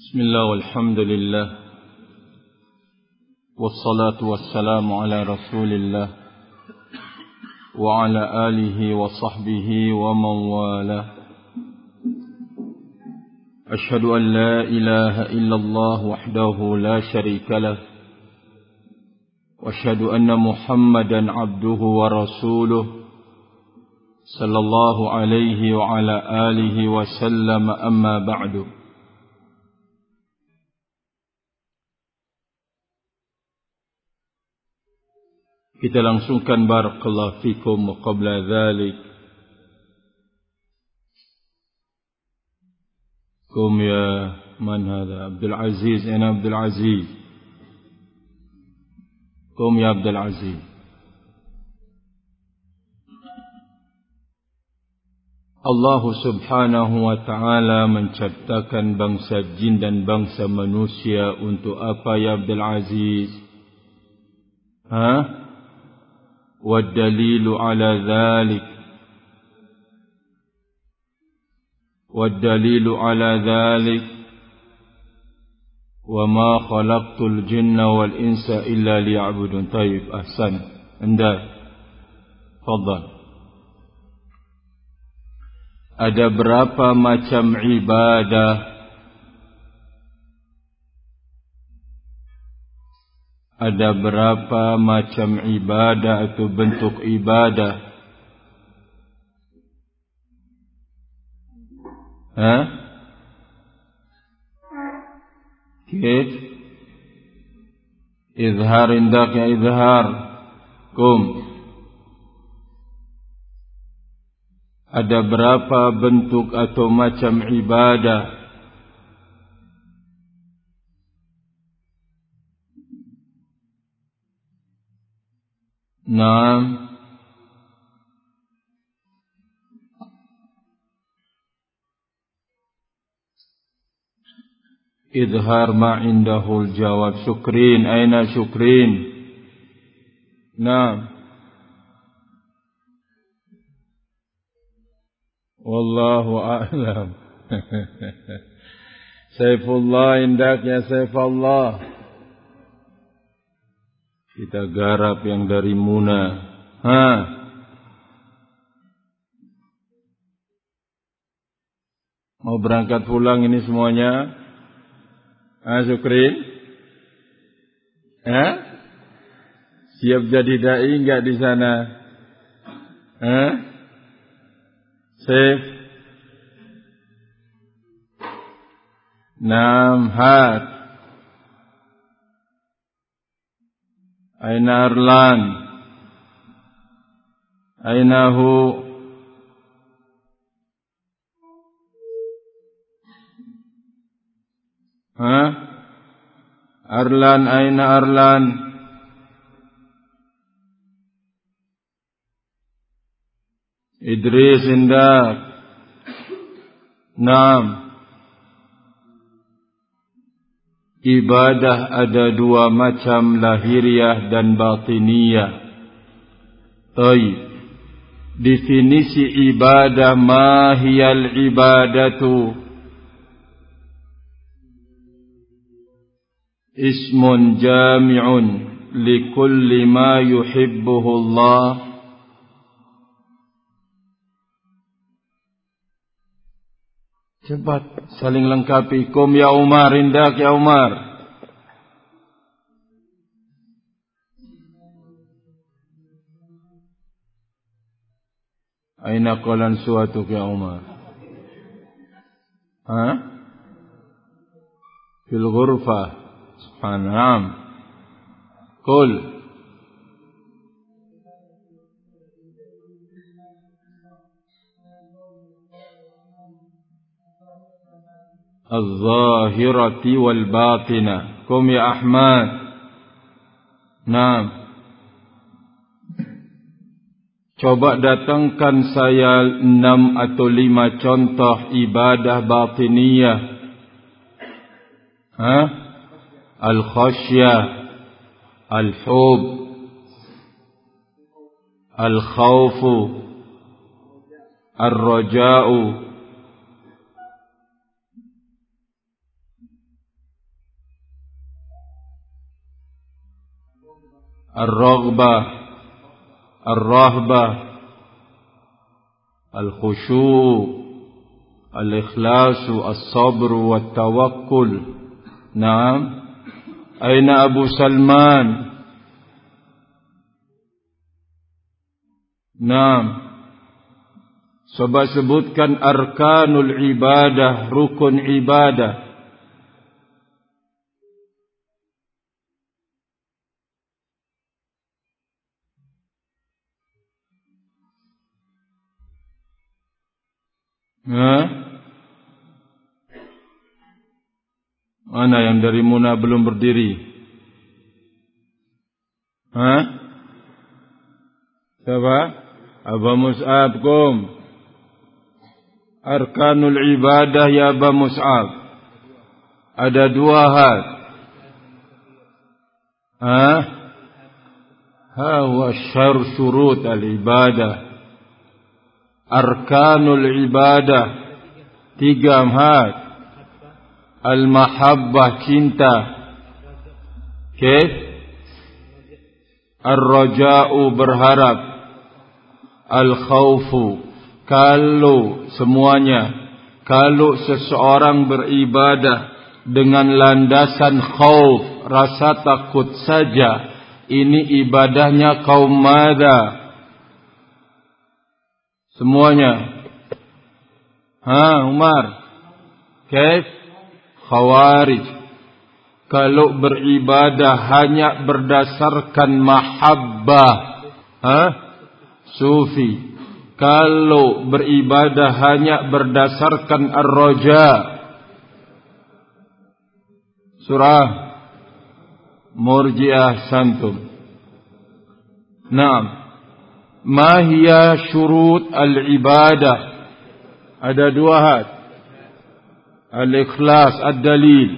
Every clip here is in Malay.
Bismillah walhamdulillah wassalatu wassalamu ala rasulillah wa ala alihi wa sahbihi wa man wala. Ashhadu an la ilaha illallah wahdahu la sharika lah wa ashhadu anna Muhammadan abduhu wa rasuluh sallallahu alaihi wa ala alihi wa sallam, amma ba'du. Kita langsungkan barakallahu fikum wa qabla dhalik. Kum ya man hadha? Abdul Aziz, ana Abdul Aziz. Kum ya Abdul Aziz. Allah subhanahu wa ta'ala menciptakan bangsa jin dan bangsa manusia untuk apa ya Abdul Aziz? والدليل على ذلك وما خلقت الجن والإنس إلا ليعبدون. طيب أحسن. عندك تفضل. Ada berapa macam ibadah? Ada berapa macam ibadah atau bentuk ibadah? Kif? Izhar indak ya izhar. Kum. Ada berapa bentuk atau macam ibadah? Naam. Izhar ma indahul jawab. Syukrin, aina syukrin? Naam. Wallahu a'lam. Saifullah indak ya Saifullah. Kita garap yang dari Muna. Mau berangkat pulang ini semuanya? Syukrin? Siap jadi dai enggak di sana? Saif? Naam, hat. Aina Arlan? Aina hu? Arlan, aina Arlan? Idris indak? Naam. Ibadah ada dua macam, lahiriah dan batiniyah. Taib. Definisi ibadah, ma hiyal ibadatu? Ismun jami'un likulli ma yuhibbuhu Allah. Cepat saling lengkapi. Kum ya Umar, indak ya Umar. Aina qalan suatuk ya Umar? Fil ghurfah. Subhanallah. Qul. Az-zahirati wal batinah. Kum ya Ahmad. Naam. Coba datangkan saya 6 atau 5 contoh ibadah batiniyah. Al-khasyah, al-hub, al-khawfu, al-raja'u, ar-raghbah, ar-rahbah, al-khusyu', al-ikhlasu, as-sabru, wat-tawakkul. Naam. Aina Abu Salman? Naam. Coba sebutkan arkanul ibadah, rukun ibadah. Mana yang dari Muna belum berdiri? Siapa? Aba Mus'ab, kum. Arkanul ibadah ya Aba Mus'ab. Ada 2 hal. Huwa syurut al-ibadah. Arkanul ibadah 3 hal. Al-mahabbah, cinta. Kif? Ar-raja'u, berharap. Al-khawfu, kalau semuanya, kalau seseorang beribadah dengan landasan khauf, rasa takut saja, ini ibadahnya kaum mada. Semuanya. Umar. Kif? Khawarij. Kalau beribadah hanya berdasarkan mahabbah, Sufi. Kalau beribadah hanya berdasarkan ar-raja, surah Murji'ah santum. Naam. Ma hiya syurut al-ibadah? Ada 2 hal. Al-ikhlas, ad-dalil.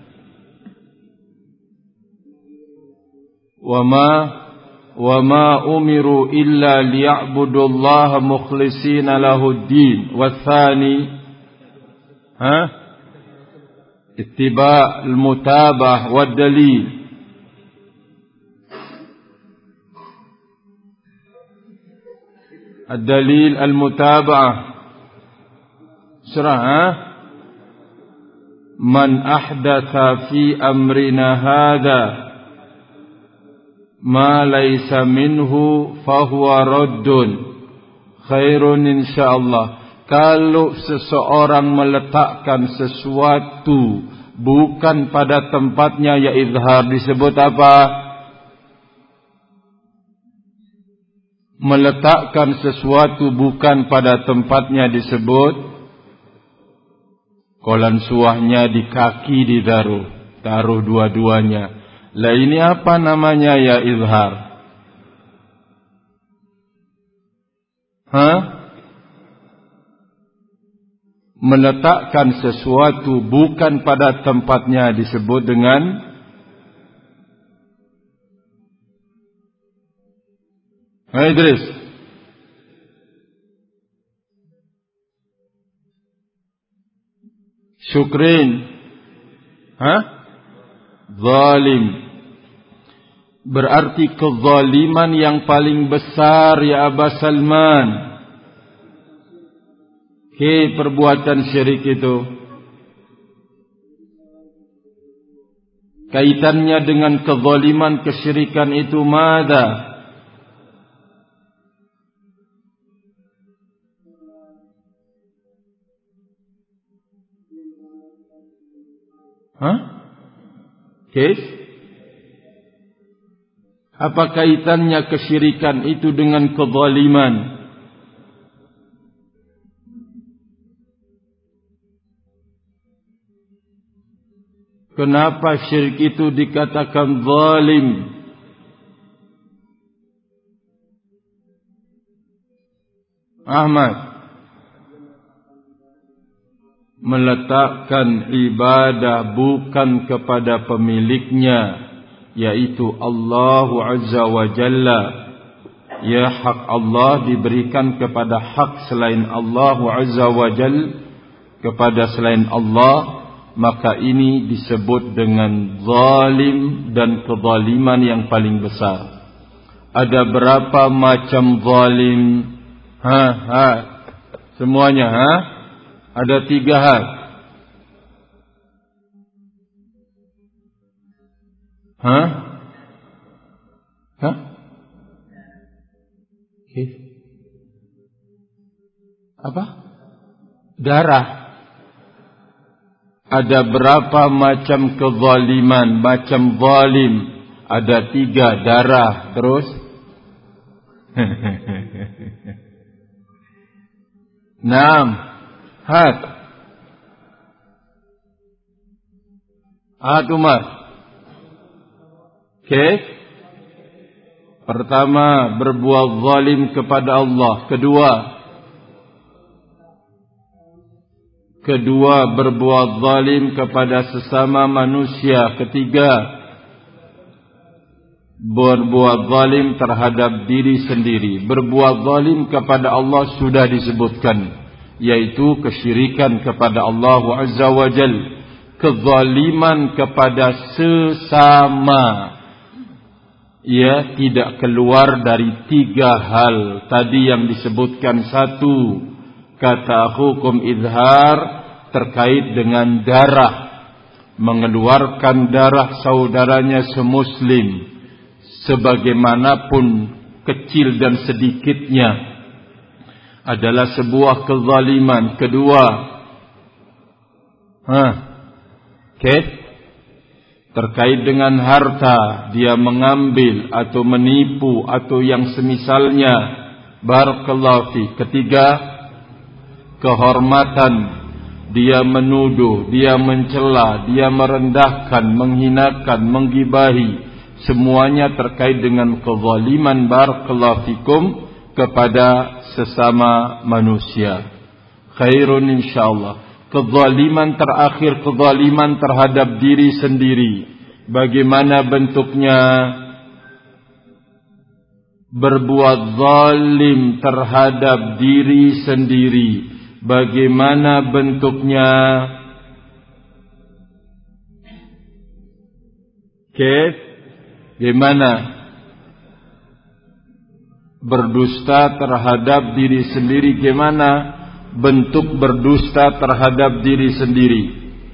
Wa ma umiru illa liya'budullaha mukhlishina lahud-din. Wa tsani ittiba' al-mutabah wad-dalil. Ad-dalil al-mutaba'ah. Surah Man ahdatha fi amrina hadha ma laysa minhu fahuwa raddun. Khairun insyaallah. Kalau seseorang meletakkan sesuatu bukan pada tempatnya, ya izhar, disebut apa? Meletakkan sesuatu bukan pada tempatnya disebut kolan suahnya di kaki ditaruh, taruh dua-duanya. Lah ini apa namanya, ya izhar? Meletakkan sesuatu bukan pada tempatnya disebut dengan Idris. Syukrin. Zalim. Berarti kezaliman yang paling besar, ya Aba Salman. Perbuatan syirik itu kaitannya dengan kezaliman, kesyirikan itu mada? Apa kaitannya kesyirikan itu dengan kezaliman? Kenapa syirik itu dikatakan zalim? Ahmad. Meletakkan ibadah bukan kepada pemiliknya, yaitu Allah Azza wa Jalla. Ya, hak Allah diberikan kepada hak selain Allah Azza wa Jalla, kepada selain Allah. maka ini disebut dengan zalim dan kezaliman yang paling besar. Ada berapa macam zalim? Semuanya, Ada 3 hal. Apa? Darah. Ada berapa macam kezaliman, macam zalim? Ada 3, darah. Terus? Naam. Umar. Pertama, berbuat zalim kepada Allah. Kedua, berbuat zalim kepada sesama manusia. Ketiga, berbuat zalim terhadap diri sendiri. Berbuat zalim kepada Allah sudah disebutkan, yaitu kesyirikan kepada Allah Azza wa Jal. Kezaliman kepada sesama, ia tidak keluar dari 3 hal tadi yang disebutkan. 1, kata hukum izhar terkait dengan darah, mengeluarkan darah saudaranya semuslim, sebagaimanapun kecil dan sedikitnya, adalah sebuah kezaliman. Kedua, terkait dengan harta, dia mengambil atau menipu atau yang semisalnya. Barakallahu fi. Ketiga, kehormatan, dia menuduh, dia mencela, dia merendahkan, menghinakan, menggibahi. Semuanya terkait dengan kezaliman, barakallahu fikum, kepada sesama manusia. Khairun insyaallah. Kezaliman terakhir, kezaliman terhadap diri sendiri. Bagaimana bentuknya? Berbuat zalim terhadap diri sendiri. Bagaimana bentuknya? Bagaimana? Berdusta terhadap diri sendiri. Bagaimana bentuk berdusta terhadap diri sendiri?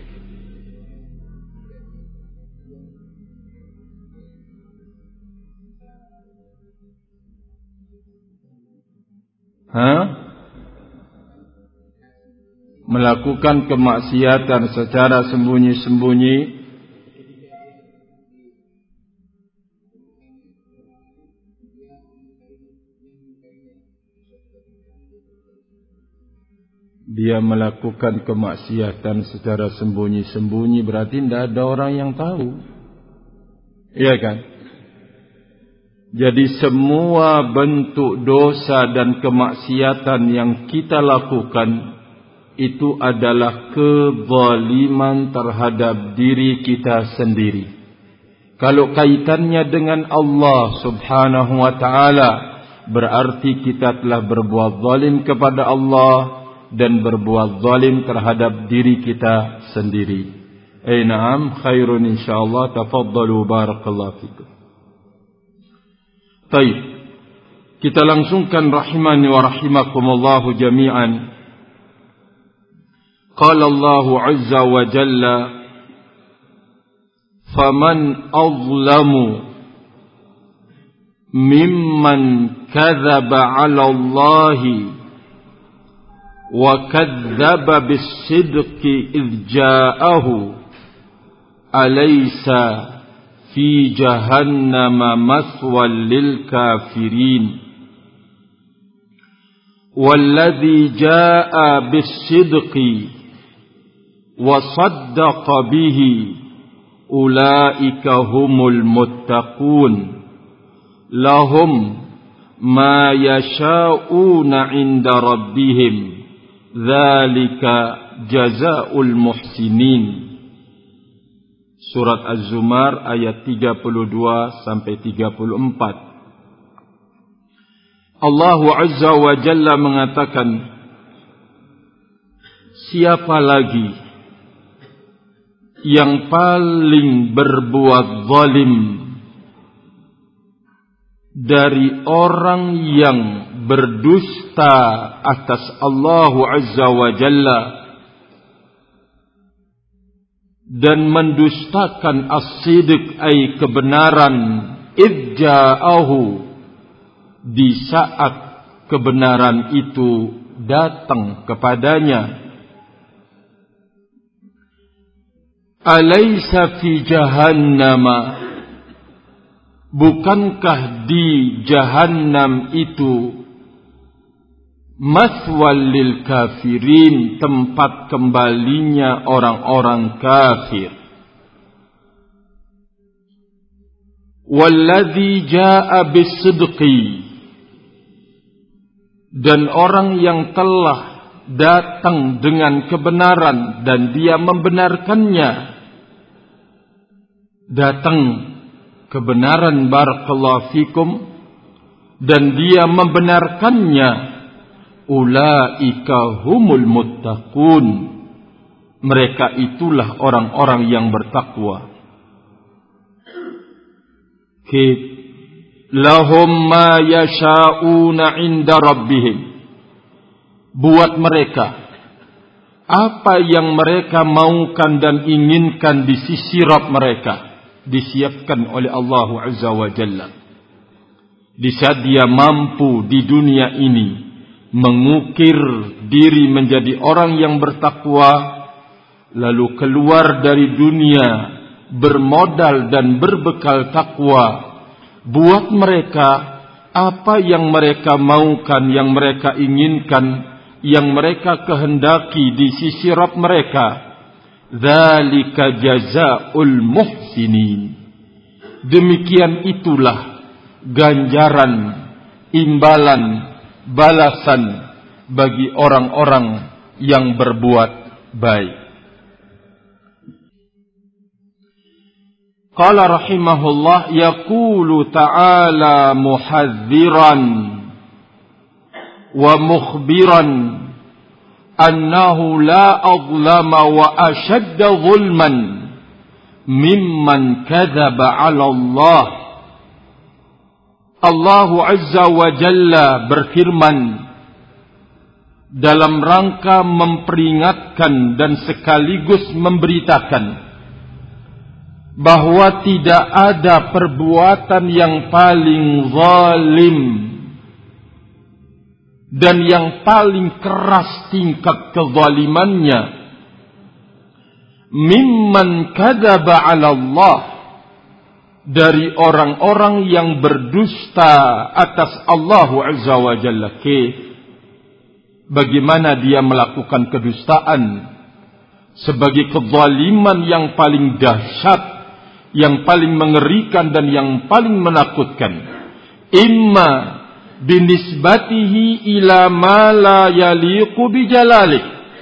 Melakukan kemaksiatan secara sembunyi-sembunyi. Dia melakukan kemaksiatan secara sembunyi-sembunyi, berarti tidak ada orang yang tahu. Iya kan? Jadi semua bentuk dosa dan kemaksiatan yang kita lakukan itu adalah kezaliman terhadap diri kita sendiri. Kalau kaitannya dengan Allah Subhanahu wa ta'ala, berarti kita telah berbuat zalim kepada Allah dan berbuat zalim terhadap diri kita sendiri. Na'am, khairun insyaallah. Tafaddalu, barakallahu fikum. Baik, kita langsungkan rahimani wa rahimakumullahu jami'an. Qala Allah azza wa jalla, faman azlamu mimman kadzaba 'ala Allahi وَكَذَّبَ بِالصِّدْقِ إِذْ جَاءَهُ أَلَيْسَ فِي جَهَنَّمَ مَثْوًى لِلْكَافِرِينَ وَالَّذِي جَاءَ بِالصِّدْقِ وَصَدَّقَ بِهِ أُولَئِكَ هُمُ الْمُتَّقُونَ لَهُمْ مَا يَشَاءُونَ عِندَ رَبِّهِمْ Dzalika jazaa'ul muhsinin. Surat Az-Zumar ayat 32 sampai 34. Allah Azza wa Jalla mengatakan, siapa lagi yang paling berbuat zalim dari orang yang berdusta atas Allah Azza wa Jalla dan mendustakan as-sidq ay kebenaran idja'ahu di saat kebenaran itu datang kepadanya. Alaysa fi jahannama, bukankah di jahannam itu maswal lil kafirin, tempat kembalinya orang-orang kafir. Walladzi jaa'a bis-sidqi, dan orang yang telah datang dengan kebenaran dan dia membenarkannya. Datang kebenaran barakallahu fikum dan dia membenarkannya, ulaika humul muttaqun, mereka itulah orang-orang yang bertakwa. Lahum ma yasha'una 'inda rabbihim, buat mereka apa yang mereka maukan dan inginkan di sisi Rabb mereka, disiapkan oleh Allah Azza wa Jalla. Di saat dia mampu di dunia ini mengukir diri menjadi orang yang bertakwa, lalu keluar dari dunia bermodal dan berbekal takwa, buat mereka apa yang mereka maukan, yang mereka inginkan, yang mereka kehendaki di sisi Rabb mereka. Dzalika jazaa'ul muhsinin, demikian itulah ganjaran, imbalan, balasan bagi orang-orang yang berbuat baik. Qala rahimahullah, yaqulu ta'ala muhadziran wa mukhbiran annahu la azlama wa ashadda zulman mimman kadzaba 'ala Allah. Allah Azza wa Jalla berfirman dalam rangka memperingatkan dan sekaligus memberitakan bahwa tidak ada perbuatan yang paling zalim dan yang paling keras tingkat kezalimannya mimman kadzaba 'ala Allah, dari orang-orang yang berdusta atas Allah Azza wa Jalla. Bagaimana dia melakukan kedustaan sebagai kezaliman yang paling dahsyat, yang paling mengerikan dan yang paling menakutkan. Imma binisbatihi ila ma la yaliqu bijalalik,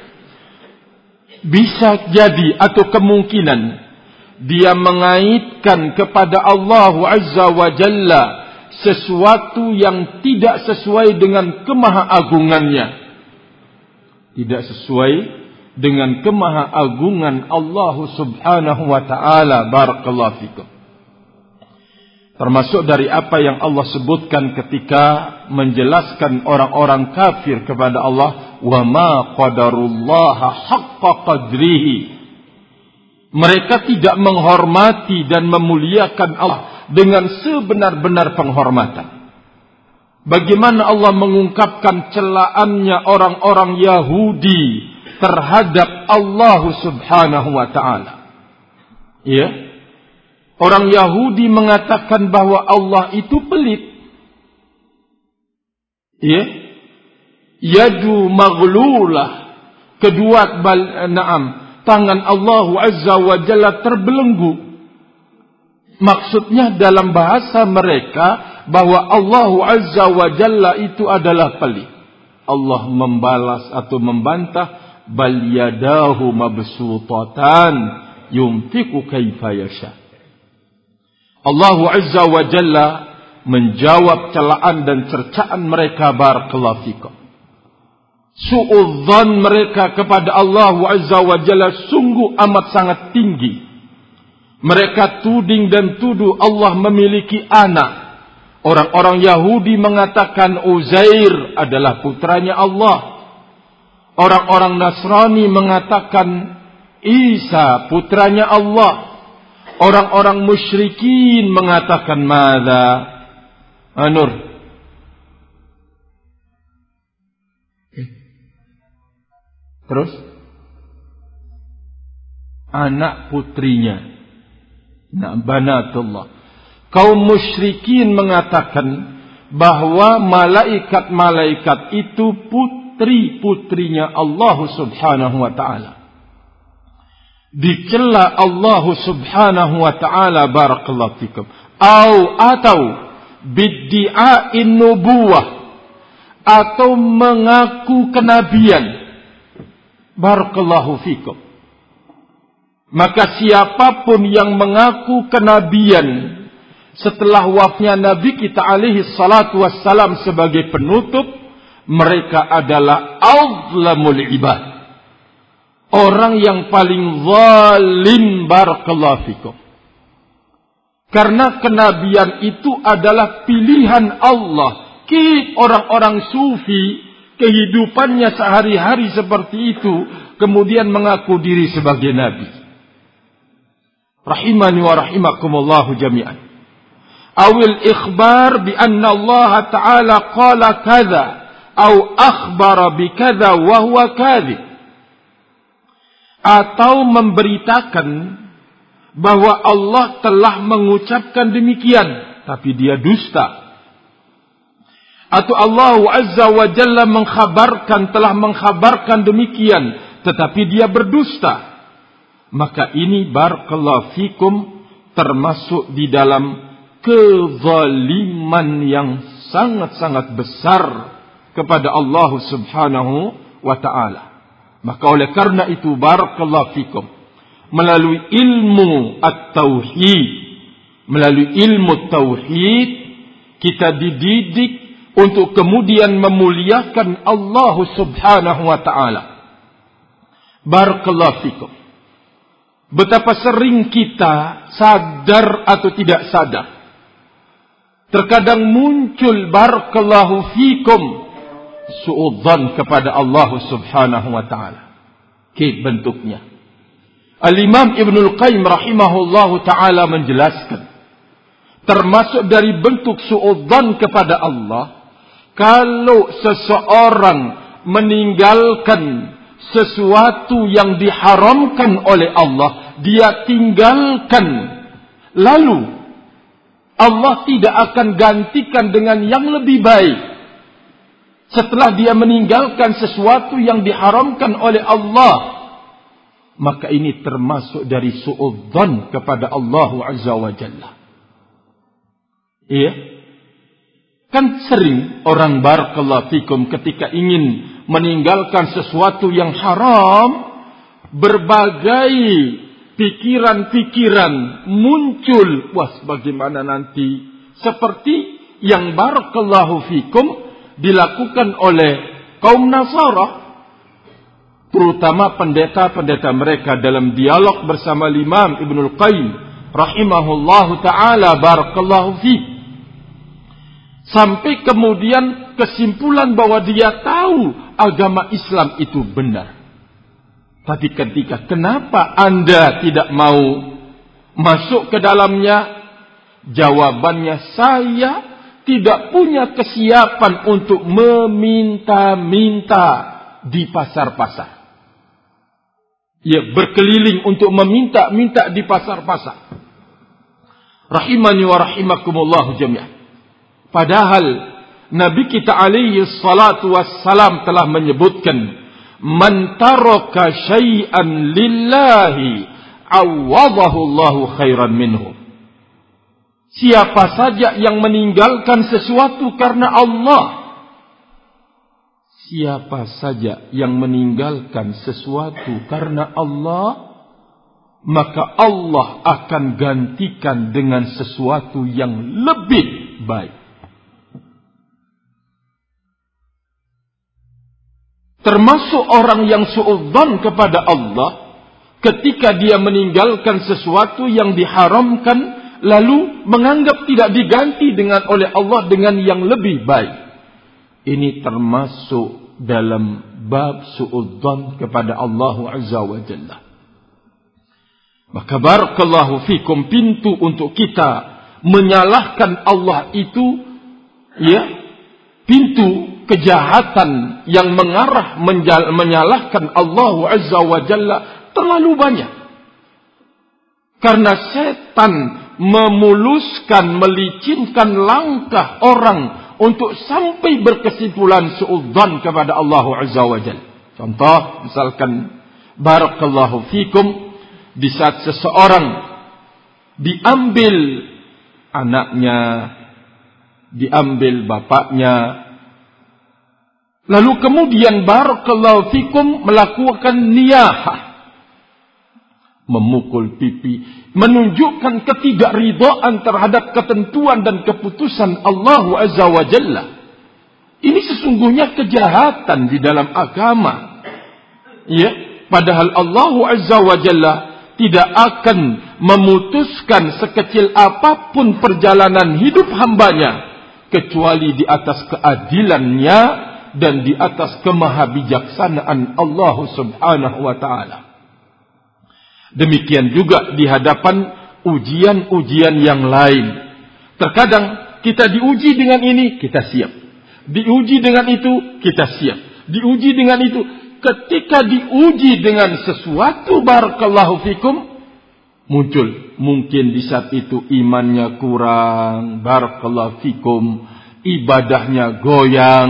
bisa jadi atau kemungkinan dia mengaitkan kepada Allah Azza wa Jalla sesuatu yang tidak sesuai dengan kemahaagungannya, tidak sesuai dengan kemahaagungan Allah Subhanahu wa ta'ala. Barakallahu fikum. Termasuk dari apa yang Allah sebutkan ketika menjelaskan orang-orang kafir kepada Allah, wa ma qadarullaha haqqa qadrihi, mereka tidak menghormati dan memuliakan Allah dengan sebenar-benar penghormatan. Bagaimana Allah mengungkapkan celaannya orang-orang Yahudi terhadap Allah Subhanahu wa ta'ala. Ya. Orang Yahudi mengatakan bahwa Allah itu pelit. Ya. Yadu maghlulah, kedua tangan Allah Azza wa Jalla terbelenggu. Maksudnya dalam bahasa mereka bahwa Allah Azza wa Jalla itu adalah pelit. Allah membalas atau membantah, bal yadahu mabsutatan yunfiqu kaifa yasha. Allah Azza wa Jalla menjawab celaan dan cercaan mereka. Barakallahu fikum. Su'udzan mereka kepada Allah Azza wa Jalla sungguh amat sangat tinggi. Mereka tuding dan tuduh Allah memiliki anak. Orang-orang Yahudi mengatakan Uzair adalah putranya Allah. Orang-orang Nasrani mengatakan Isa putranya Allah. Orang-orang musyrikin mengatakan madza? Nur. Terus anak putrinya. Nah, banatullah. Kaum musyrikin mengatakan bahwa malaikat-malaikat itu putri-putrinya Allah Subhanahu wa taala. Dicela Allah Subhanahu wa taala barakallahu fikum. Atau bid'a'in nubuwah, atau mengaku kenabian. Barakallahu fikum. Maka siapapun yang mengaku kenabian setelah wafatnya Nabi kita alaihi salatu wassalam sebagai penutup, mereka adalah azlamul ibad. Orang yang paling zalim barakallahu fikum. Karena kenabian itu adalah pilihan Allah. Orang-orang sufi kehidupannya sehari-hari seperti itu, kemudian mengaku diri sebagai nabi. Rahimani wa rahimakumullahu jami'an. Awil ikhbar bi anna Allah Ta'ala qala kadza au akhbara bi kadza wa huwa kadzib. Atau memberitakan bahwa Allah telah mengucapkan demikian tapi dia dusta. Atau Allah Azza wa Jalla telah mengkhabarkan demikian tetapi dia berdusta. Maka ini barakallahu fikum termasuk di dalam kezaliman yang sangat-sangat besar kepada Allah Subhanahu wa taala. Maka oleh karena itu barakallahu fikum, melalui ilmu at-tauhid, melalui ilmu tauhid kita dididik untuk kemudian memuliakan Allah Subhanahu wa taala. Barakallahu fikum. Betapa sering kita sadar atau tidak sadar, terkadang muncul barakallahu fikum suudzon kepada Allah Subhanahu wa taala. Bentuknya. Al-Imam Ibnul Qayyim rahimahullahu taala menjelaskan, termasuk dari bentuk suudzon kepada Allah, kalau seseorang meninggalkan sesuatu yang diharamkan oleh Allah, dia tinggalkan, lalu Allah tidak akan gantikan dengan yang lebih baik setelah dia meninggalkan sesuatu yang diharamkan oleh Allah, maka ini termasuk dari suudzon kepada Allah Azza wa Jalla. Iya, kan sering orang barakallahu fikum ketika ingin meninggalkan sesuatu yang haram, berbagai pikiran-pikiran muncul. Wah, bagaimana nanti? Seperti yang barakallahu fikum dilakukan oleh kaum Nasara, terutama pendeta-pendeta mereka dalam dialog bersama Imam Ibnul Qayyim rahimahullahu taala barakallahu fikum. Sampai kemudian kesimpulan bahwa dia tahu agama Islam itu benar. Tapi ketika kenapa Anda tidak mau masuk ke dalamnya? Jawabannya, saya tidak punya kesiapan untuk meminta-minta di pasar-pasar. Ya, berkeliling untuk meminta-minta di pasar-pasar. Rahimani wa rahimakumullahu jami'an. Padahal Nabi kita alaihi salatu wassalam telah menyebutkan, man taraka syai'an lillahi awadahu Allahu khairan minhu. Siapa saja yang meninggalkan sesuatu karena Allah, siapa saja yang meninggalkan sesuatu karena Allah, maka Allah akan gantikan dengan sesuatu yang lebih baik. Termasuk orang yang suudzon kepada Allah, ketika dia meninggalkan sesuatu yang diharamkan, lalu menganggap tidak diganti oleh Allah dengan yang lebih baik. Ini termasuk dalam bab su'udzan kepada Allah Azza wa Jalla. Maka barakallahu fikum, pintu untuk kita menyalahkan Allah itu, pintu kejahatan yang mengarah menyalahkan Allah Azza wa Jalla terlalu banyak. Karena setan memuluskan, melicinkan langkah orang untuk sampai berkesimpulan su'udzan kepada Allah Azza wa Jalla. Contoh, misalkan barakallahu fikum, di saat seseorang diambil anaknya, diambil bapaknya, lalu kemudian barakallahu fikum melakukan niyahah, memukul pipi, menunjukkan ketidakridhaan terhadap ketentuan dan keputusan Allah Azza wa Jalla. Ini sesungguhnya kejahatan di dalam agama. Padahal Allah Azza wa Jalla tidak akan memutuskan sekecil apapun perjalanan hidup hambanya kecuali di atas keadilannya dan di atas kemahabijaksanaan Allah Subhanahu wa ta'ala. Demikian juga di hadapan ujian-ujian yang lain. Terkadang kita diuji dengan ini, kita siap. Diuji dengan itu, kita siap. Diuji dengan itu. Ketika diuji dengan sesuatu barakallahu fikum, muncul mungkin di saat itu imannya kurang, barakallahu fikum, ibadahnya goyang,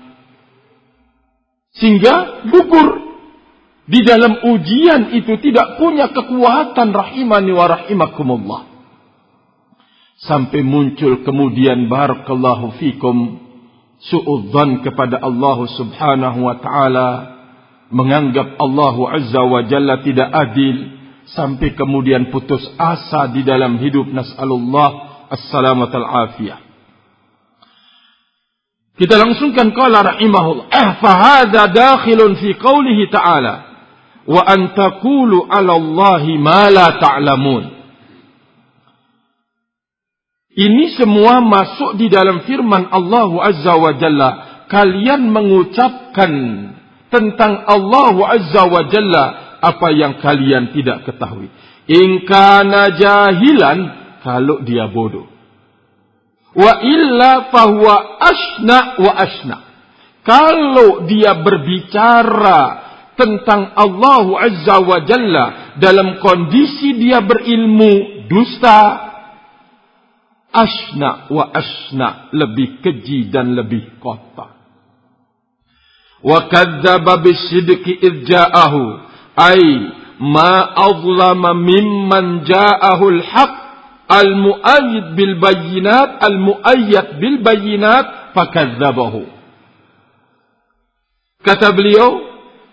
sehingga gugur. Di dalam ujian itu tidak punya kekuatan, rahimani wa rahimakumullah. Sampai muncul kemudian barakallahu fikum su'udzan kepada Allah Subhanahu wa ta'ala, menganggap Allah Azza wa Jalla tidak adil, sampai kemudian putus asa di dalam hidup. Nas'alullah as-salamat al-afiyah. Kita langsungkan qala rahimahullah, fahadha dakhilun fi qawlihi ta'ala wa an taqulu 'ala Allahi ma la ta'lamun. Ini semua masuk di dalam firman Allah Azza wa Jalla, kalian mengucapkan tentang Allah Azza wa Jalla apa yang kalian tidak ketahui. In kana jahilan, kalau dia bodoh. Wa illa fahuwa asna wa asna. Kalau dia berbicara tentang Allah Azza wa Jalla dalam kondisi dia berilmu, dusta. Asna wa asna, lebih keji dan lebih kotor. Wa kadzdzaba bisidqi idh ja'ahu, ay ma azlama mimman ja'ahu al-haq al-mu'ayyid bil bayyinat fakadzabahu. Kata beliau,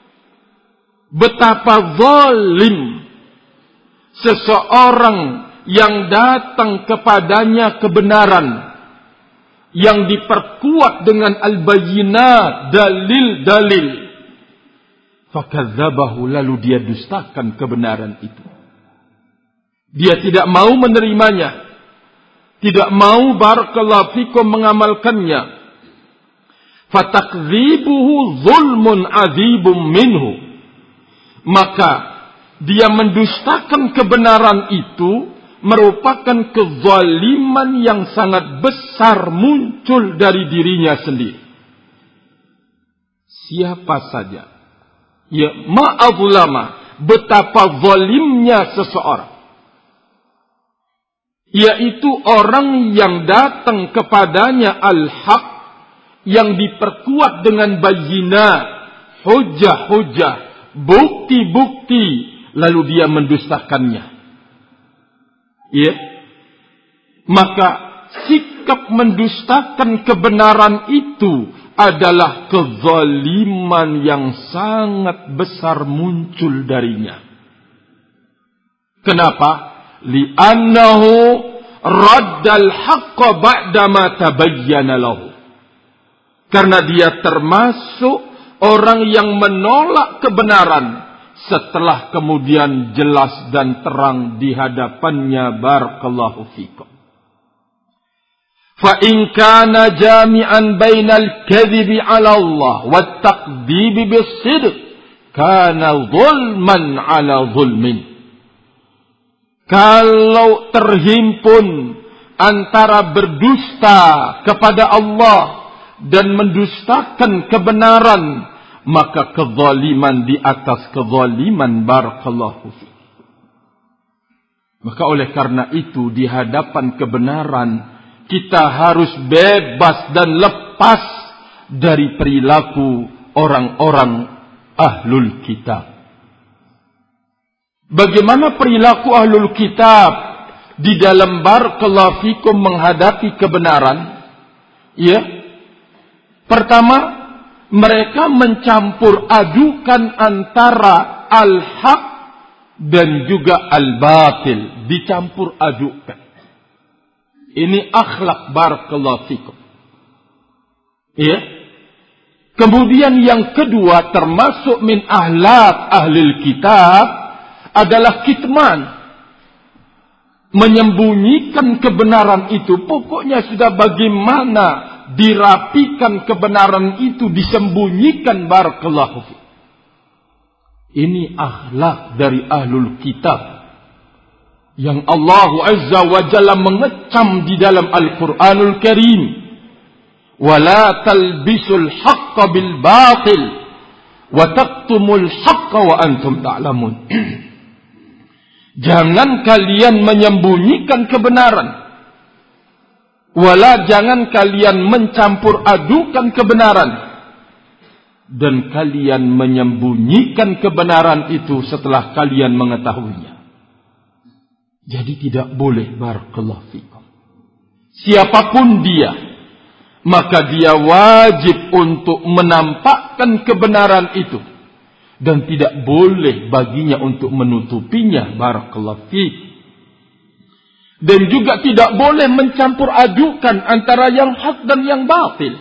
betapa zalim seseorang yang datang kepadanya kebenaran yang diperkuat dengan al-bayyinat, dalil-dalil. Fakadzabahu, lalu dia dustakan kebenaran itu. Dia tidak mau menerimanya, tidak mau barakallahu fikum mengamalkannya. Fatakdzibuhu zulmun adzibum minhu. Maka dia mendustakan kebenaran itu merupakan kezaliman yang sangat besar muncul dari dirinya sendiri. Siapa saja, ma'azlama, betapa zalimnya seseorang, yaitu orang yang datang kepadanya al-haq, yang diperkuat dengan bayyinat, hujah-hujah, bukti-bukti, lalu dia mendustakannya. Maka sikap mendustakan kebenaran itu adalah kezaliman yang sangat besar muncul darinya. Kenapa? Li'annahu raddal haqqa ba'dama tabayyana lahu. Karena dia termasuk orang yang menolak kebenaran setelah kemudian jelas dan terang di hadapannya. Barakallahu fikum. Fa in kana jami'an bainal kadhibi 'ala Allah wat taqdibi bis-sidq kana zulman 'ala zulmin. Kalau terhimpun antara berdusta kepada Allah dan mendustakan kebenaran, maka kezaliman di atas kezaliman. Barakallahu fi. Maka oleh karena itu di hadapan kebenaran kita harus bebas dan lepas dari perilaku orang-orang ahlul kitab. Bagaimana perilaku ahlul kitab di dalam barakallahu fikum menghadapi kebenaran? Ya. Pertama, mereka mencampur adukan antara al-haq dan juga al-batil, dicampur adukan. Ini akhlak barakallahu fikum. Ya. Kemudian yang kedua termasuk min ahlak ahlil kitab adalah kitman. Menyembunyikan kebenaran itu. Pokoknya sudah bagaimana dirapikan kebenaran itu, disembunyikan. Barakallahu fikum. Ini akhlak dari ahlul kitab yang Allah Azza wa Jalla mengecam di dalam Al-Quranul Karim. Wala talbisul haqqa bil batil wa taqtumul haqqa wa antum ta'lamun. Jangan kalian menyembunyikan kebenaran. Wala jangan kalian mencampur adukan kebenaran. Dan kalian menyembunyikan kebenaran itu setelah kalian mengetahuinya. Jadi tidak boleh. Barakallahu fikum. Siapapun dia, maka dia wajib untuk menampakkan kebenaran itu. Dan tidak boleh baginya untuk menutupinya. Barakallahu fiik. Dan juga tidak boleh mencampur adukan antara yang hak dan yang batil.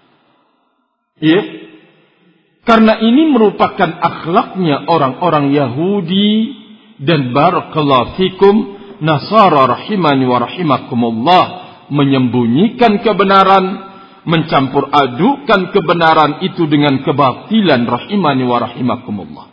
Ya. Karena ini merupakan akhlaknya orang-orang Yahudi dan barakallahu fikum Nasara rahimani wa rahimakumullah, menyembunyikan kebenaran, mencampur adukan kebenaran itu dengan kebatilan rahimani wa rahimakumullah.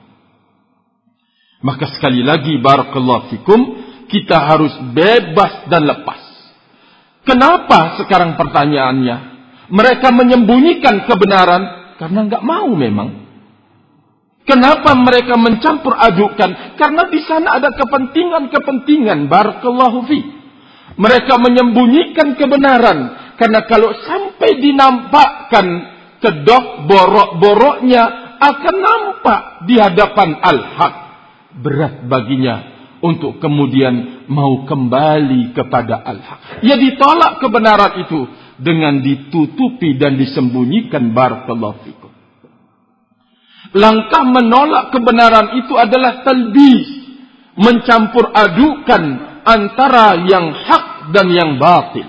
Maka sekali lagi barakallahu fikum, kita harus bebas dan lepas. Kenapa sekarang pertanyaannya? Mereka menyembunyikan kebenaran karena enggak mau memang. Kenapa mereka mencampur adukan? Karena di sana ada kepentingan-kepentingan. Barakallahu fi. Mereka menyembunyikan kebenaran karena kalau sampai dinampakkan kedok borok-boroknya akan nampak di hadapan al-haq. Berat baginya untuk kemudian mau kembali kepada al-haq. Ya, ditolak kebenaran itu dengan ditutupi dan disembunyikan. Barakallahu fikum. Langkah menolak kebenaran itu adalah talbis, mencampur adukan antara yang hak dan yang batil.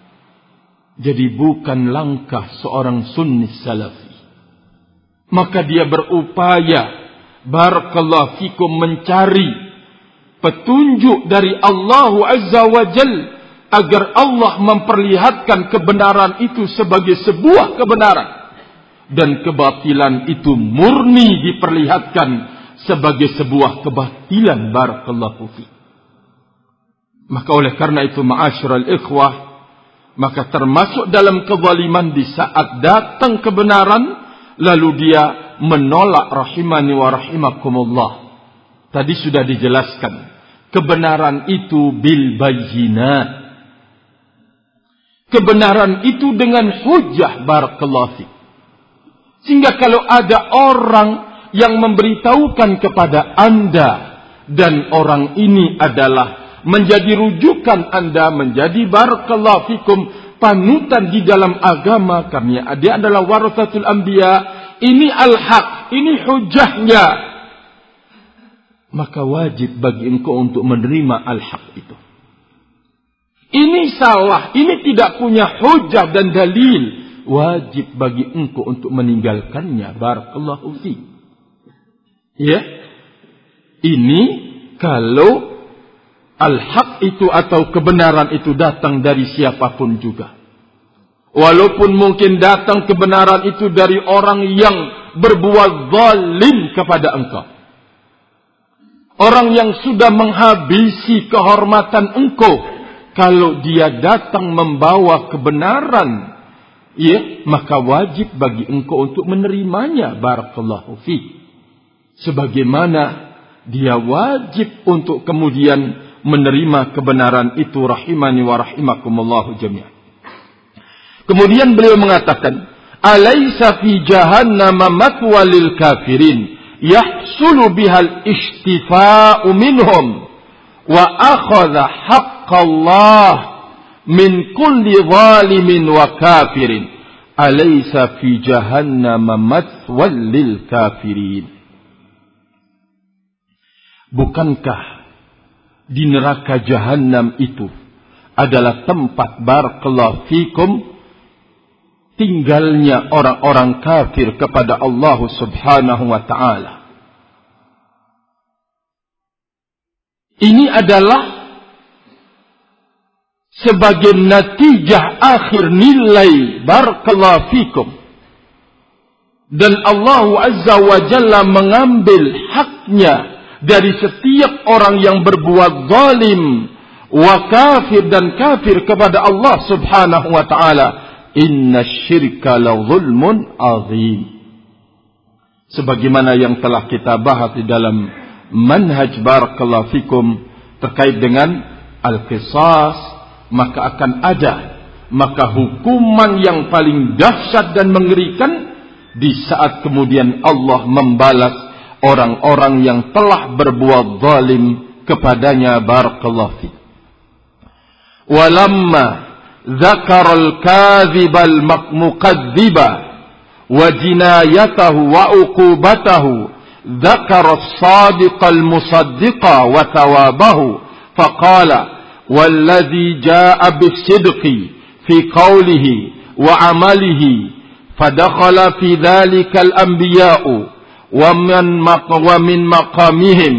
Jadi bukan langkah seorang sunni salafi. Maka dia berupaya barakallahu fikum mencari petunjuk dari Allah Azza wa Jal agar Allah memperlihatkan kebenaran itu sebagai sebuah kebenaran. Dan kebatilan itu murni diperlihatkan sebagai sebuah kebatilan. Barakallahu fi. Maka oleh karena itu ma'asyiral ikhwah, maka termasuk dalam kezaliman di saat datang kebenaran lalu dia menolak rahimani wa rahimakumullah. Tadi sudah dijelaskan kebenaran itu bil bayyinat. Kebenaran itu dengan hujjah. Barakallahu fi. Sehingga kalau ada orang yang memberitahukan kepada Anda dan orang ini adalah menjadi rujukan Anda, menjadi barakallahu fikum panutan di dalam agama, karena dia adalah warasatul anbiya, ini al-haq, ini hujahnya, maka wajib bagi engkau untuk menerima al-haq itu. Ini salah, ini tidak punya hujah dan dalil, wajib bagi engkau untuk meninggalkannya. Barakallahu fi. Ya. Ini kalau al-haq itu atau kebenaran itu datang dari siapapun juga. Walaupun mungkin datang kebenaran itu dari orang yang berbuat zalim kepada engkau. Orang yang sudah menghabisi kehormatan engkau. Kalau dia datang membawa kebenaran, ya, maka wajib bagi engkau untuk menerimanya. Barakallahu fiik. Sebagaimana dia wajib untuk kemudian menerima kebenaran itu, rahimani wa rahimakumullahu jami'an. Kemudian beliau mengatakan, alaysa fi jahannama matwa lil kafirin yahsulu bihal ishtifa'u minhum wa akhadha haqqallah min kulli zalimin wa kafirin. Alaysa fi jahannama matwa lil kafirin. Bukankah di neraka jahannam itu adalah tempat, barakallahu fikum, tinggalnya orang-orang kafir kepada Allah Subhanahu wa ta'ala. Ini adalah sebagai natijah akhir nilai, barakallahu fikum. Dan Allah Azza wa Jalla mengambil haknya dari setiap orang yang berbuat zalim wa kafir dan kafir kepada Allah Subhanahu wa ta'ala. Inna syirka la zulmun azim. Sebagaimana yang telah kita bahas di dalam manhaj, barakallahu fikum, terkait dengan al-qisas, maka akan ada hukuman yang paling dahsyat dan mengerikan di saat kemudian Allah membalas orang-orang yang telah berbuat zalim kepadanya, barakallahu fikum. Walamma ذكر الكاذب المكذب وجنايته وعقوبته ذكر الصادق المصدق وثوابه فقال والذي جاء بالصدق في قوله وعمله فدخل في ذلك الأنبياء ومن مقامهم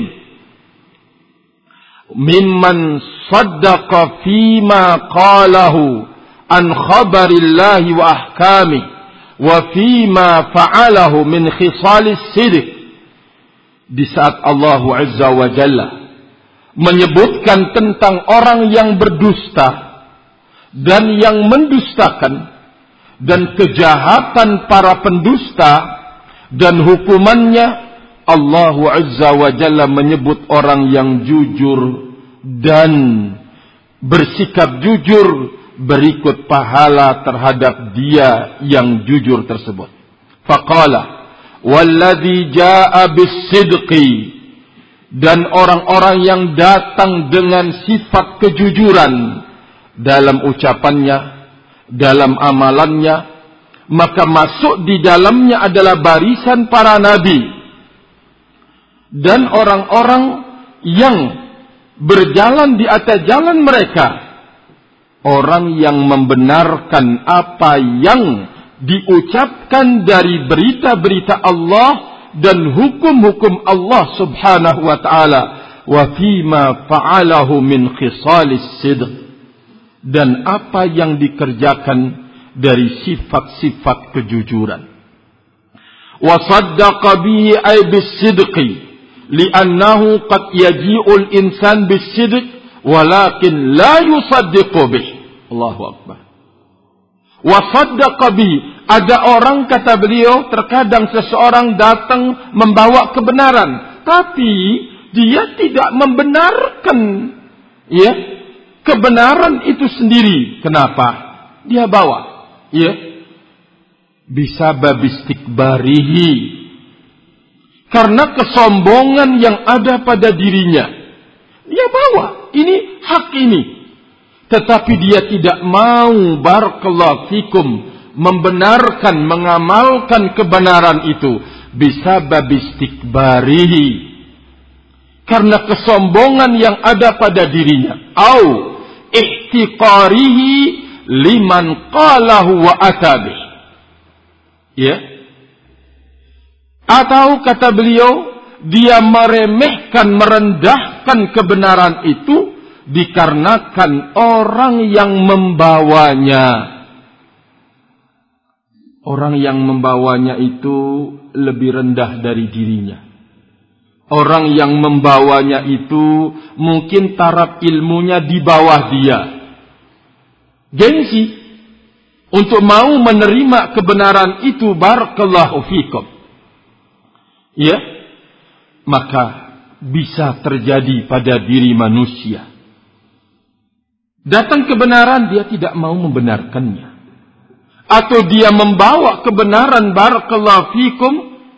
mimman saddaqa fima qalahu an khabarillahi wa ahkami wa fima fa'alahu min khisalis sidq. Di saat Allah Azza wa Jalla menyebutkan tentang orang yang berdusta dan yang mendustakan dan kejahatan para pendusta dan hukumannya, Allah Azza wa Jalla menyebut orang yang jujur dan bersikap jujur, berikut pahala terhadap dia yang jujur tersebut. Faqala walladzi jaa'a bis-sidqi, dan orang-orang yang datang dengan sifat kejujuran dalam ucapannya, dalam amalannya, maka masuk di dalamnya adalah barisan para nabi dan orang-orang yang berjalan di atas jalan mereka, orang yang membenarkan apa yang diucapkan dari berita-berita Allah dan hukum-hukum Allah Subhanahu wa ta'ala, wa fima fa'alahu min khisalis sidq, dan apa yang dikerjakan dari sifat-sifat kejujuran. Wa saddaqa bihi ay bis-sidqi li'annahu qad yaji'ul insan bis-sidq walakin la yusaddiqu bih. Allahu akbar. Wa saddaqa bihi, ada orang, kata beliau, terkadang seseorang datang membawa kebenaran tapi dia tidak membenarkan, ya, kebenaran itu sendiri. Kenapa? Dia bawa, ya, bisa babistikbarihi, karena kesombongan yang ada pada dirinya. Dia bawa, ini hak ini. Tetapi dia tidak mau, barakallahu fikum, membenarkan, mengamalkan kebenaran itu. Bisa babistikbarihi, karena kesombongan yang ada pada dirinya. Au ihtiqarihi liman qalahu wa atabih. Ya. Atau kata beliau, dia meremehkan, merendahkan kebenaran itu dikarenakan orang yang membawanya. Orang yang membawanya itu lebih rendah dari dirinya. Orang yang membawanya itu mungkin taraf ilmunya di bawah dia. Gengsi untuk mau menerima kebenaran itu, barakallahu fikum. Ya, maka bisa terjadi pada diri manusia. Datang kebenaran, dia tidak mau membenarkannya. Atau dia membawa kebenaran, barakallahu fikum,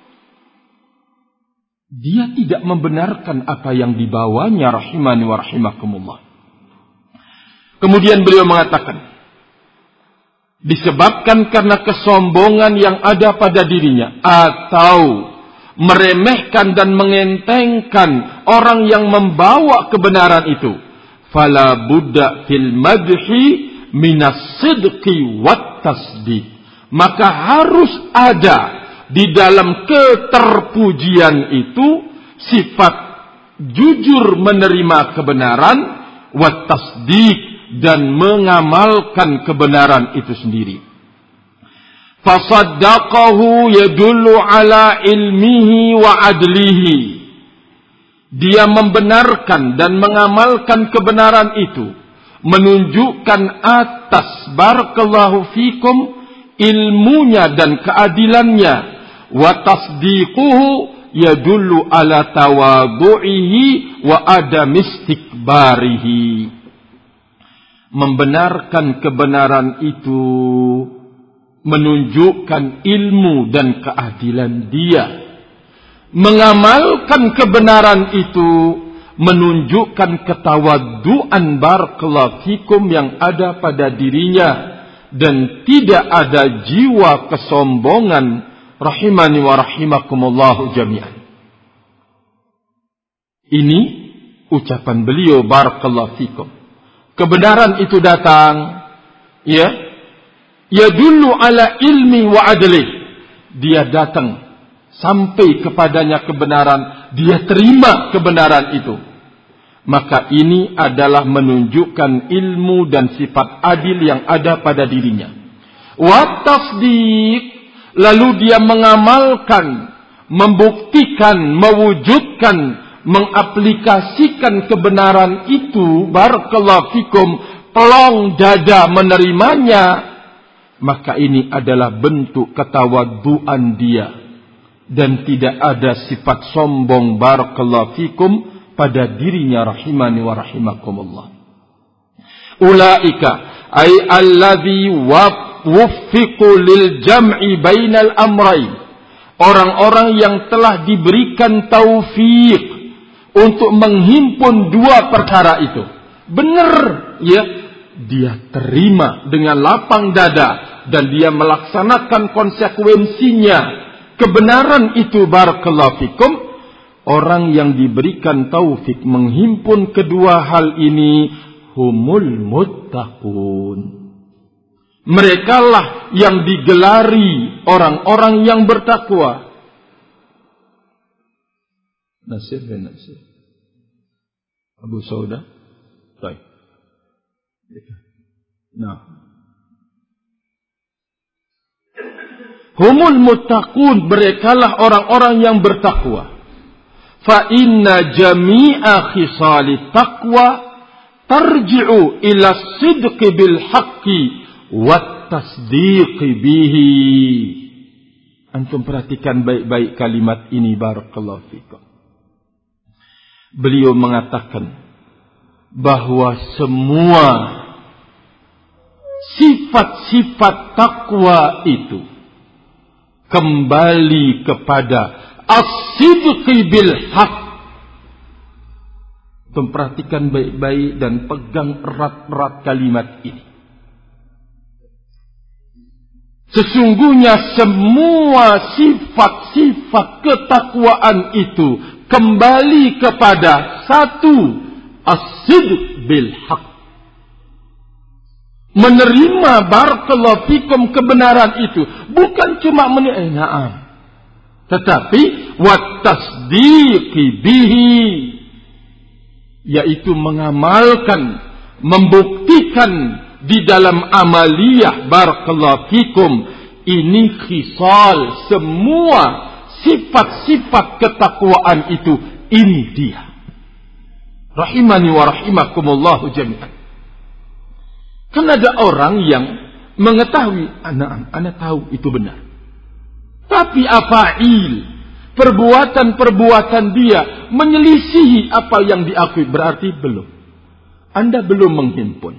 dia tidak membenarkan apa yang dibawanya, rahimani wa rahimakumullah. Kemudian beliau mengatakan, disebabkan karena kesombongan yang ada pada dirinya, atau meremehkan dan mengentengkan orang yang membawa kebenaran itu, fala budda fil madhi minas sidqi wat tasdiq, maka harus ada di dalam keterpujian itu sifat jujur menerima kebenaran, wat tasdiq, dan mengamalkan kebenaran itu sendiri. Fasaddaqahu yadullu ala ilmihi wa adlihi. Dia membenarkan dan mengamalkan kebenaran itu menunjukkan atas, barakallahu fikum, ilmunya dan keadilannya. Wa tasdiquhu yadullu ala tawadhu'ihi wa adam istikbarihi. Membenarkan kebenaran itu menunjukkan ilmu dan keadilan dia. Mengamalkan kebenaran itu menunjukkan ketawaduan, barakallahu fikum, yang ada pada dirinya, dan tidak ada jiwa kesombongan, rahimani wa rahimakumullahu jami'an. Ini ucapan beliau, barakallahu fikum. Kebenaran itu datang, ya, yadullu ala ilmi wa adli. Dia datang sampai kepadanya kebenaran, dia terima kebenaran itu. Maka ini adalah menunjukkan ilmu dan sifat adil yang ada pada dirinya. Wa tasdiq, lalu dia mengamalkan, membuktikan, mewujudkan, mengaplikasikan kebenaran itu, barakallahu fikum, pelong dada menerimanya, maka ini adalah bentuk ketawaduan dia, dan tidak ada sifat sombong, barakallahu fikum, pada dirinya, rahimani wa rahimakumullah. Ulaika ay alladhi wuffiqu lil jam'i bainal amrayn, orang-orang yang telah diberikan taufik untuk menghimpun dua perkara itu. Benar, ya, dia terima dengan lapang dada dan dia melaksanakan konsekuensinya. Kebenaran itu, barakallahu fikum, orang yang diberikan taufik menghimpun kedua hal ini, humul muttaqun. Merekalah yang digelari orang-orang yang bertakwa. Nasir bin Nasir, Abu Sauda. Baik. Nah, humul muttaqun, merekalah orang-orang yang bertakwa. Fa inna jami'a khisali taqwa tarji'u ila sidqi bil haqqi wat tasdiqi bihi. Antum perhatikan baik-baik kalimat ini, barakallahu fikum. Beliau mengatakan bahwa semua sifat-sifat takwa itu kembali kepada as-sidqi bil haqq. Perhatikan baik-baik dan pegang erat-erat kalimat ini. Sesungguhnya semua sifat-sifat ketakwaan itu kembali kepada satu, as-sidq bil haqq. Menerima, barakallahu fikum, kebenaran itu bukan cuma na'am. tetapi wattasdiqi bihi, yaitu mengamalkan, membuktikan di dalam amaliyah. Barakallahu fikum, ini khisal, semua sifat-sifat ketakwaan itu, ini dia. Rahimani wa rahimakumullahu jami'an. Kan ada orang yang mengetahui, anak tahu itu benar, tapi afa'il, perbuatan-perbuatan dia menyelisihi apa yang diakui, berarti belum. Anda belum menghimpun.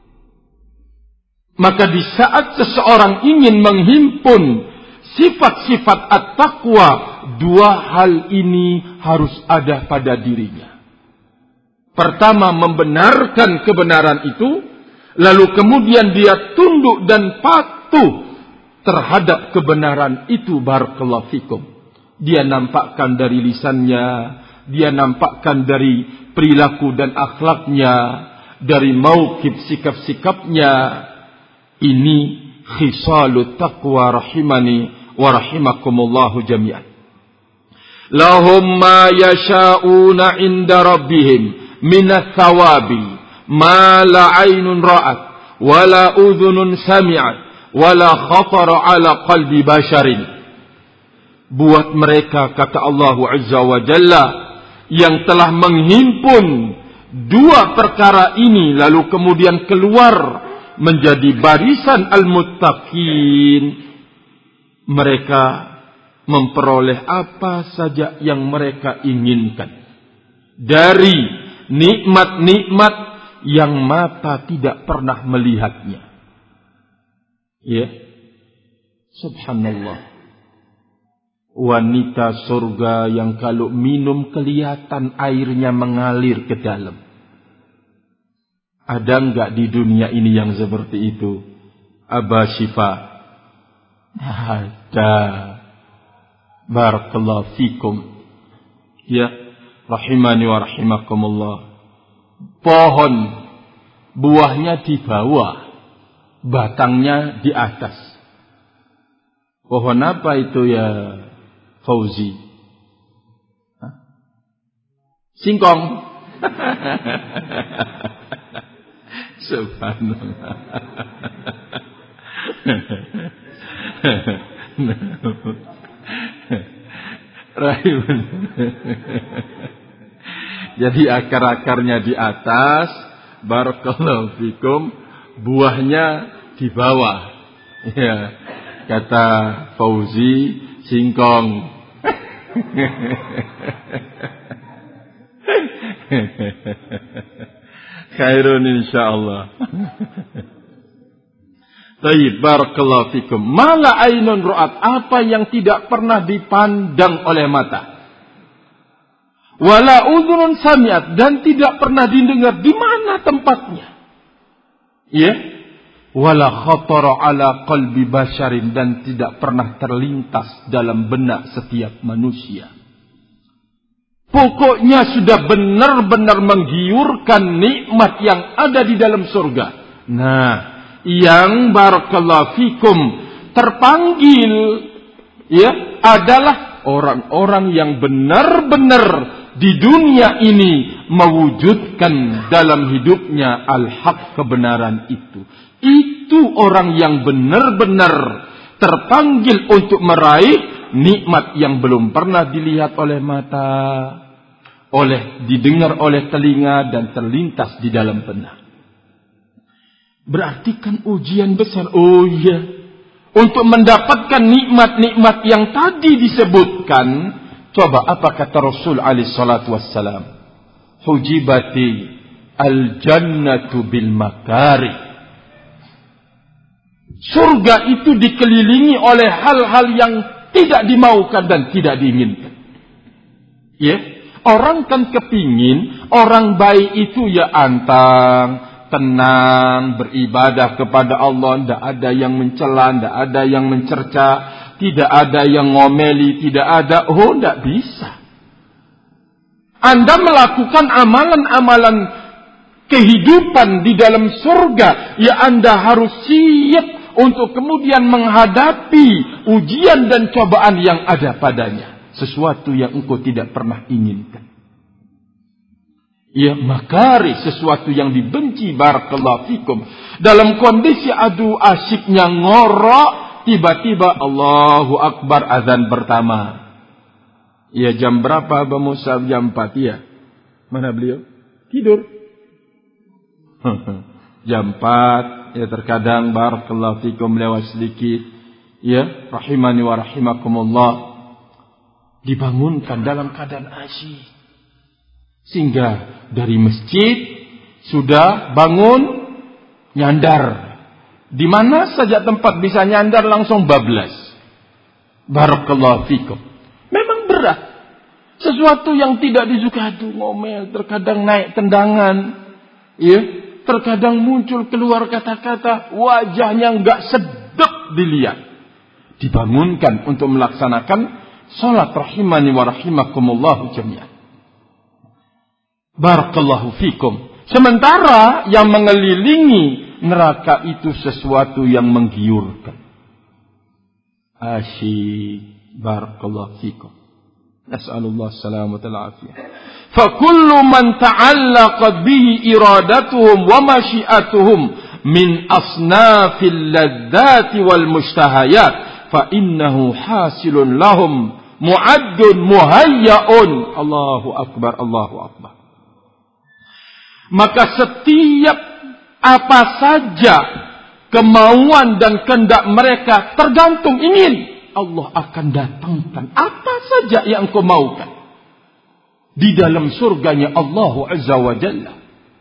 Maka di saat seseorang ingin menghimpun sifat-sifat at-taqwa, dua hal ini harus ada pada dirinya. Pertama, membenarkan kebenaran itu, lalu kemudian dia tunduk dan patuh terhadap kebenaran itu. Barakallahu fikum. Dia nampakkan dari lisannya, dia nampakkan dari perilaku dan akhlaknya, dari mauqif sikap-sikapnya. Ini khisalut taqwa rahimani wa rahimakumullahu jami'an. Lahum ma yasha'una 'inda rabbihim minats thawabi ma la 'ainun ra'at wa la udhunun sami'at wa la khatara 'ala qalbi basharin. Buat mereka, kata Allah Azza wa Jalla, yang telah menghimpun dua perkara ini lalu kemudian keluar menjadi barisan al-muttaqin, mereka memperoleh apa saja yang mereka inginkan dari nikmat-nikmat yang mata tidak pernah melihatnya. Ya, subhanallah. Wanita surga yang kalau minum kelihatan airnya mengalir ke dalam. Ada enggak di dunia ini yang seperti itu? Aba Syifa? Ada. Barakallahu fikum. Ya, rahimani wa rahimakumullah. Pohon buahnya di bawah, batangnya di atas. Pohon apa itu ya Fauzi? Singkong. Subhanallah. Jadi akar-akarnya di atas, barakallahu fikum, buahnya di bawah. Ya, kata Fauzi, singkong. Khairun insyaallah. Tayyib, barakallahu fikum. Mala ainun ru'at, apa yang tidak pernah dipandang oleh mata. Wala udhunun sami'at, dan tidak pernah didengar. Di mana tempatnya? Ya. Wala khatara ala qalbi basharin, dan tidak pernah terlintas dalam benak setiap manusia. Pokoknya sudah benar-benar menggiurkan nikmat yang ada di dalam surga. Nah, yang barakallahu fikum terpanggil ya adalah orang-orang yang benar-benar di dunia ini mewujudkan dalam hidupnya al-haq, kebenaran itu. Itu orang yang benar-benar terpanggil untuk meraih nikmat yang belum pernah dilihat oleh mata, didengar oleh telinga, dan terlintas di dalam benak. Berarti kan ujian besar. Oh iya, untuk mendapatkan nikmat-nikmat yang tadi disebutkan, coba apa kata Rasul alaihi salatu wassalam? Hujibati al-jannatu bil makari. Surga itu dikelilingi oleh hal-hal yang tidak dimaukan dan tidak diinginkan. Ya, orang kan kepingin orang baik itu ya antang, tenang, beribadah kepada Allah, tidak ada yang mencela, tidak ada yang mencerca, tidak ada yang ngomeli, tidak ada. Oh, tidak bisa. Anda melakukan amalan-amalan kehidupan di dalam surga, ya Anda harus siap untuk kemudian menghadapi ujian dan cobaan yang ada padanya. Sesuatu yang engkau tidak pernah inginkan. Ya, makari, sesuatu yang dibenci, barakallahu fikum. Dalam kondisi adu asyiknya ngorok, tiba-tiba Allahu Akbar, azan pertama. Ya, jam berapa Abu Musa? Jam 4 ya. Mana beliau? Tidur. Jam 4, ya terkadang barakallahu fikum lewat sedikit. Ya, rahimani wa rahimakumullah. Dibangunkan dalam keadaan asyik. Sehingga dari masjid sudah bangun nyandar. Di mana saja tempat bisa nyandar langsung bablas. Barakallahu fikum. Memang berat. Sesuatu yang tidak disukai, ngomel, terkadang naik tendangan. Ya, terkadang muncul keluar kata-kata, wajahnya enggak sedap dilihat. Dibangunkan untuk melaksanakan salat, rahimani wa rahimakumullah jami'an. Barakallahu fikum. Sementara yang mengelilingi neraka itu sesuatu yang menggiurkan. Asyik. Barakallahu fikum. Nas'alullah salamata al-afiyah. Fakullu man ta'allaqat bihi iradatuhum wa masyiatuhum min asnafil ladzati wal mushtahayat fa innahu hasilun lahum mu'addun muhayya'un. Allahu akbar, Allahu akbar. Maka setiap apa saja kemauan dan kehendak mereka tergantung ingin, Allah akan datangkan apa saja yang kau maukan di dalam surganya Allah Azza wa Jalla.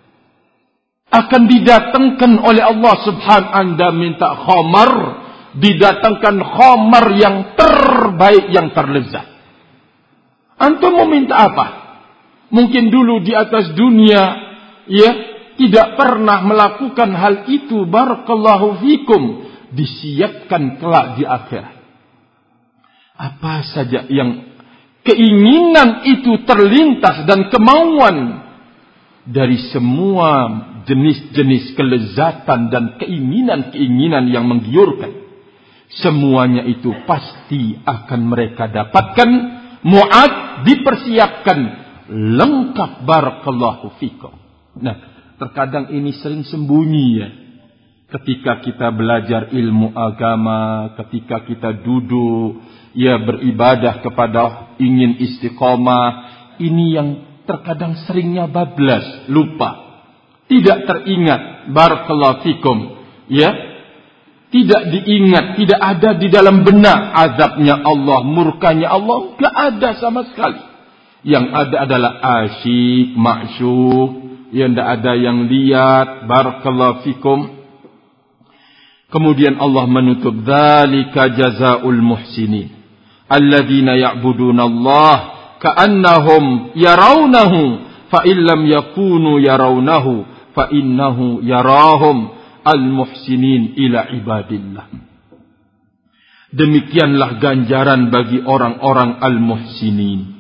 Akan didatangkan oleh Allah Subhanahu. Anda minta khamar, didatangkan khamar yang terbaik, yang terlezat. Antum mau minta apa? Mungkin dulu di atas dunia, ya, tidak pernah melakukan hal itu, barakallahu fikum, disiapkan kelak di akhirat. Apa saja yang keinginan itu terlintas dan kemauan dari semua jenis-jenis kelezatan dan keinginan-keinginan yang menggiurkan, semuanya itu pasti akan mereka dapatkan, mu'ad, dipersiapkan, lengkap, barakallahu fikum. Nah, terkadang ini sering sembunyi ya. Ketika kita belajar ilmu agama, ketika kita duduk, ya beribadah kepada ingin istiqomah, ini yang terkadang seringnya bablas, lupa, tidak teringat, barakallahu fikum, ya, tidak diingat, tidak ada di dalam benak azabnya Allah, murkanya Allah, enggak ada sama sekali. Yang ada adalah asyik, ma'syuq, yang tidak ada yang lihat, barakallahu fikum. Kemudian Allah menutup, dzalika jazaa'ul muhsinin alladzina ya'buduna Allah ka'annahum yarawnahu fa illam yakunu yarawnahu fa innahu yarahum al-muhsinin ila ibadillah. Demikianlah ganjaran bagi orang-orang al-muhsinin,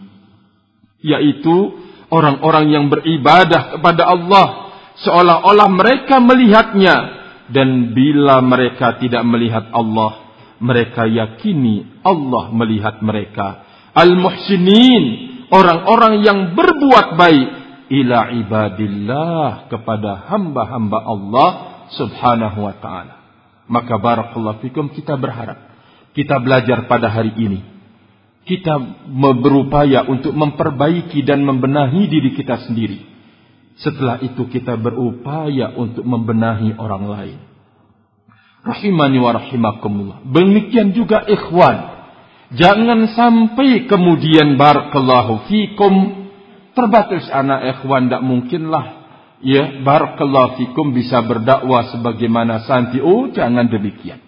yaitu orang-orang yang beribadah kepada Allah seolah-olah mereka melihatnya. Dan bila mereka tidak melihat Allah, mereka yakini Allah melihat mereka. Al-muhsinin, orang-orang yang berbuat baik, ila ibadillah, kepada hamba-hamba Allah subhanahu wa ta'ala. Maka barakallahu fikum, kita berharap, kita belajar pada hari ini, kita berupaya untuk memperbaiki dan membenahi diri kita sendiri. Setelah itu kita berupaya untuk membenahi orang lain. Rahimani wa rahimakumullah. Demikian juga ikhwan. Jangan sampai kemudian barakallahu fikum terbatas anak ikhwan, tidak mungkinlah ya barakallahu fikum bisa berdakwah sebagaimana Santi. Oh, jangan demikian.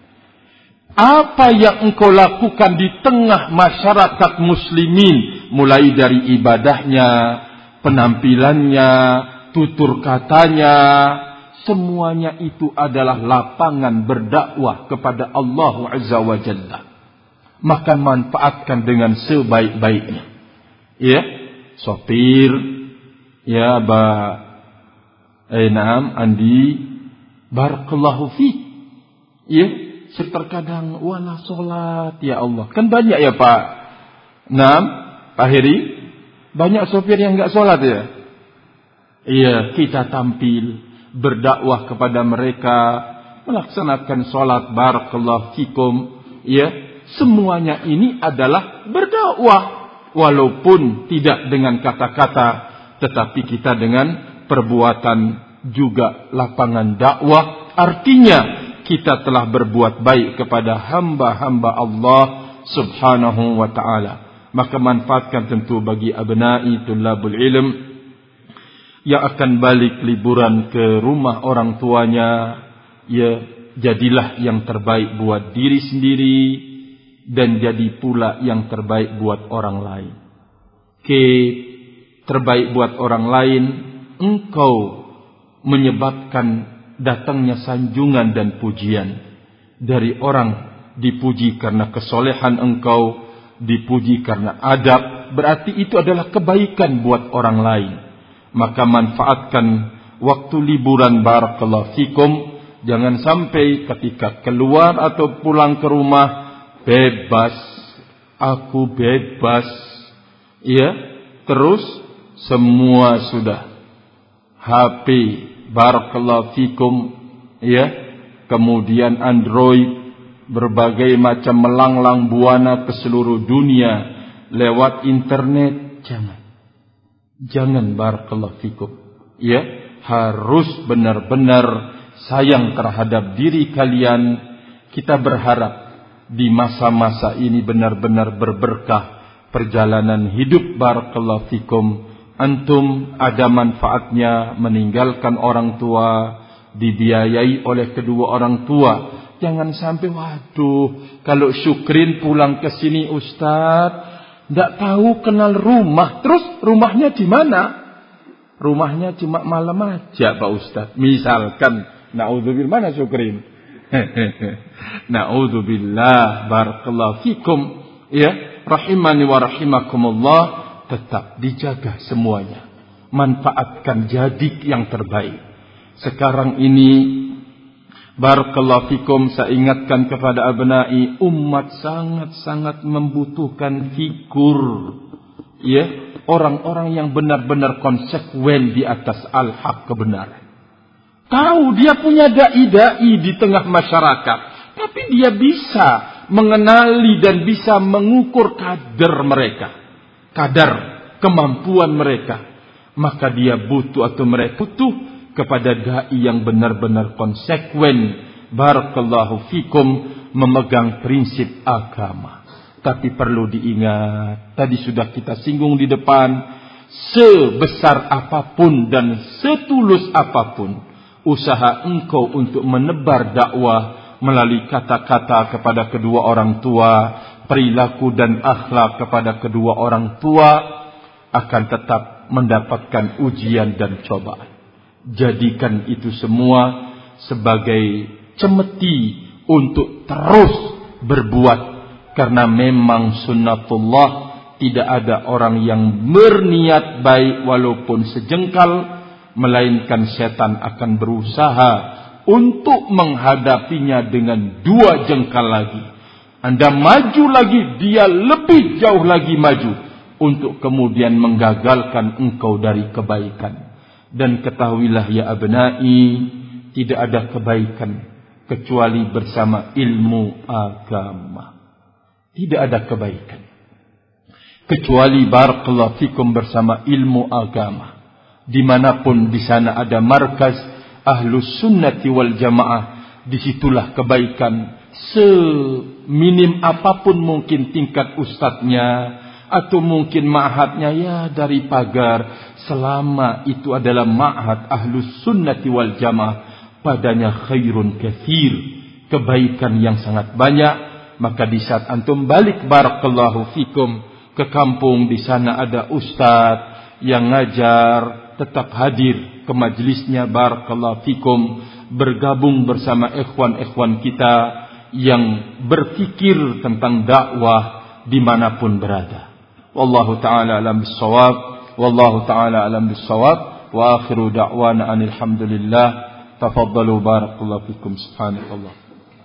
Apa yang engkau lakukan di tengah masyarakat muslimin, mulai dari ibadahnya, penampilannya, tutur katanya, semuanya itu adalah lapangan berdakwah kepada Allah Azza wa Jalla. Maka manfaatkan dengan sebaik-baiknya. Ya, sopir, ya Andi, barakallahu fiik. Ya, terkadang wala sholat ya Allah. Kan banyak ya Pak. Pak Heri, banyak sopir yang nggak sholat ya. Iya, kita tampil berdakwah kepada mereka, melaksanakan sholat, barakallahu fikum. Ya, semuanya ini adalah berdakwah, walaupun tidak dengan kata-kata, tetapi kita dengan perbuatan juga lapangan dakwah. Artinya kita telah berbuat baik kepada hamba-hamba Allah subhanahu wa ta'ala. Maka manfaatkan tentu bagi abna'i tullabul ilm yang akan balik liburan ke rumah orang tuanya, ya jadilah yang terbaik buat diri sendiri dan jadi pula yang terbaik buat orang lain. Terbaik buat orang lain, engkau menyebabkan datangnya sanjungan dan pujian dari orang. Dipuji karena kesolehan engkau, dipuji karena adab, berarti itu adalah kebaikan buat orang lain. Maka manfaatkan waktu liburan, barakallahu fikum. Jangan sampai ketika keluar atau pulang ke rumah bebas, aku bebas, ya, terus semua sudah HP, barakallahu fikum, ya, kemudian Android, berbagai macam melanglang buana ke seluruh dunia lewat internet. Jangan barakallahu fikum, ya, harus benar-benar sayang terhadap diri kalian. Kita berharap di masa-masa ini benar-benar berberkah perjalanan hidup, barakallahu fikum. Antum ada manfaatnya meninggalkan orang tua, dibiayai oleh kedua orang tua. Jangan sampai, waduh, kalau Syukrin pulang ke sini Ustaz, tidak tahu kenal rumah. Terus rumahnya di mana? Rumahnya cuma malam aja Pak Ustaz. Misalkan, na'udzubillah, mana Syukrin? Na'udzubillah, barakallahu fikum. Ya, rahimani wa rahimakumullah. Tetap dijaga semuanya. Manfaatkan, jadi yang terbaik. Sekarang ini, barakallahu fikum, saya ingatkan kepada abna'i, umat sangat-sangat membutuhkan figur, ya, orang-orang yang benar-benar konsekuen di atas al-haq, kebenaran. Tahu dia punya dai-dai di tengah masyarakat, tapi dia bisa mengenali dan bisa mengukur kadar mereka, kadar kemampuan mereka. Maka dia butuh, atau mereka butuh kepada dai yang benar-benar konsekuen, barakallahu fikum, memegang prinsip agama. Tapi perlu diingat, tadi sudah kita singgung di depan, sebesar apapun dan setulus apapun usaha engkau untuk menebar dakwah melalui kata-kata kepada kedua orang tua, perilaku dan akhlak kepada kedua orang tua, akan tetap mendapatkan ujian dan cobaan. Jadikan itu semua sebagai cemeti untuk terus berbuat, karena memang sunnatullah, tidak ada orang yang berniat baik walaupun sejengkal, melainkan setan akan berusaha untuk menghadapinya dengan 2 jengkal lagi. Anda maju lagi, dia lebih jauh lagi maju, untuk kemudian menggagalkan engkau dari kebaikan. Dan ketahuilah ya abna'i, tidak ada kebaikan kecuali bersama ilmu agama. Tidak ada kebaikan kecuali, barakallahu fikum, bersama ilmu agama. Dimanapun di sana ada markas Ahlus Sunnati wal Jamaah, disitulah kebaikan. Seminim apapun mungkin tingkat ustadznya, atau mungkin ma'hadnya, ya dari pagar, selama itu adalah ma'had Ahlus Sunnati wal Jamaah, padanya khairun katsir, kebaikan yang sangat banyak. Maka di saat antum balik, barakallahu fikum, ke kampung, di sana ada ustadz yang ngajar, tetap hadir ke majelisnya, barakallahu fikum, bergabung bersama ikhwan-ikhwan kita yang berfikir tentang dakwah dimanapun berada. Wallahu ta'ala alam bissawab, wallahu ta'ala alam bissawab, wa akhiru da'wana anil hamdulillah. Tafaddalu, barakallahu fikum, subhanakallah.